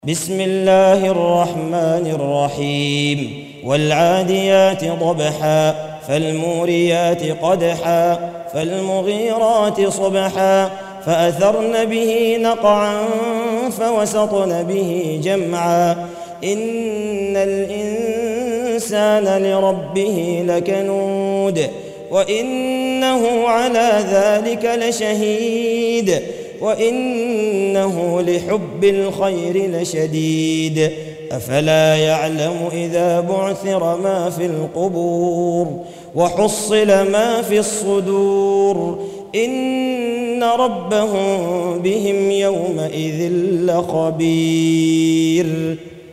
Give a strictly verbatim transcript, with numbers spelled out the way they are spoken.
بسم الله الرحمن الرحيم والعاديات ضبحا فالموريات قدحا فالمغيرات صبحا فأثرن به نقعا فوسطن به جمعا إن الإنسان لربه لكنود وإنه على ذلك لشهيد وإنه لحب الخير لشديد أفلا يعلم إذا بعثر ما في القبور وحصل ما في الصدور إن ربهم بهم يومئذ لخبير.